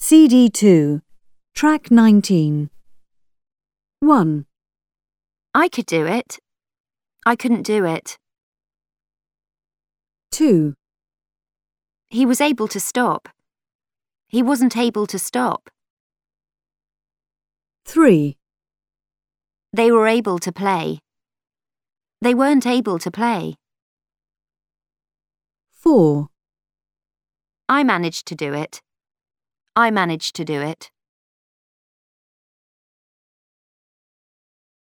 CD2, Track 19. 1, I could do it. I couldn't do it. 2, He was able to stop. He wasn't able to stop. 3, They were able to play. They weren't able to play. 4, I managed to do it. I managed to do it.